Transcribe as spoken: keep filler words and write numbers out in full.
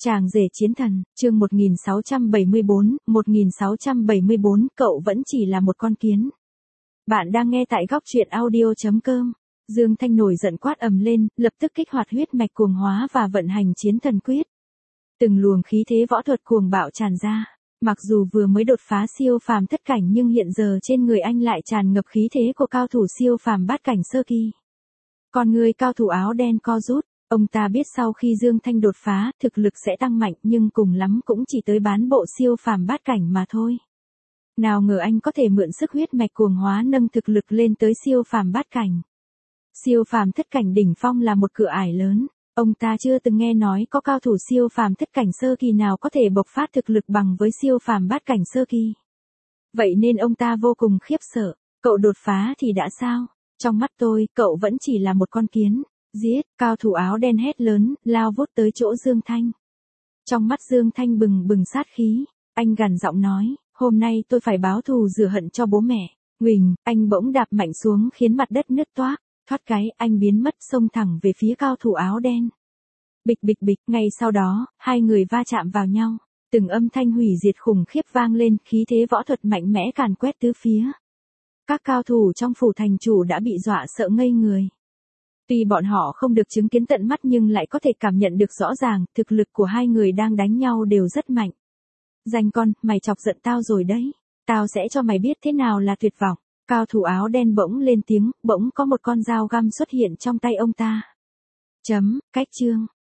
Chàng rể chiến thần, chương một nghìn sáu trăm bảy mươi bốn, một nghìn sáu trăm bảy mươi bốn, cậu vẫn chỉ là một con kiến. Bạn đang nghe tại góc truyện audio.com. Dương Thanh nổi giận quát ầm lên, lập tức kích hoạt huyết mạch cuồng hóa và vận hành chiến thần quyết. Từng luồng khí thế võ thuật cuồng bạo tràn ra. Mặc dù vừa mới đột phá siêu phàm thất cảnh nhưng hiện giờ trên người anh lại tràn ngập khí thế của cao thủ siêu phàm bát cảnh sơ kỳ. Còn người cao thủ áo đen co rút. Ông ta biết sau khi Dương Thanh đột phá, thực lực sẽ tăng mạnh nhưng cùng lắm cũng chỉ tới bán bộ siêu phàm bát cảnh mà thôi. Nào ngờ anh có thể mượn sức huyết mạch cuồng hóa nâng thực lực lên tới siêu phàm bát cảnh. Siêu phàm thất cảnh đỉnh phong là một cửa ải lớn, ông ta chưa từng nghe nói có cao thủ siêu phàm thất cảnh sơ kỳ nào có thể bộc phát thực lực bằng với siêu phàm bát cảnh sơ kỳ. Vậy nên ông ta vô cùng khiếp sợ, cậu đột phá thì đã sao? Trong mắt tôi, cậu vẫn chỉ là một con kiến. Giết, cao thủ áo đen hét lớn, lao vút tới chỗ Dương Thanh. Trong mắt Dương Thanh bừng bừng sát khí, anh gằn giọng nói, hôm nay tôi phải báo thù rửa hận cho bố mẹ. Huỳnh, anh bỗng đạp mạnh xuống khiến mặt đất nứt toác, thoát cái anh biến mất xông thẳng về phía cao thủ áo đen. Bịch bịch bịch, ngay sau đó, hai người va chạm vào nhau, từng âm thanh hủy diệt khủng khiếp vang lên, khí thế võ thuật mạnh mẽ càn quét tứ phía. Các cao thủ trong phủ thành chủ đã bị dọa sợ ngây người. Tuy bọn họ không được chứng kiến tận mắt nhưng lại có thể cảm nhận được rõ ràng, thực lực của hai người đang đánh nhau đều rất mạnh. Danh con, mày chọc giận tao rồi đấy. Tao sẽ cho mày biết thế nào là tuyệt vọng. Cao thủ áo đen bỗng lên tiếng, bỗng có một con dao găm xuất hiện trong tay ông ta. Chấm, cách chương.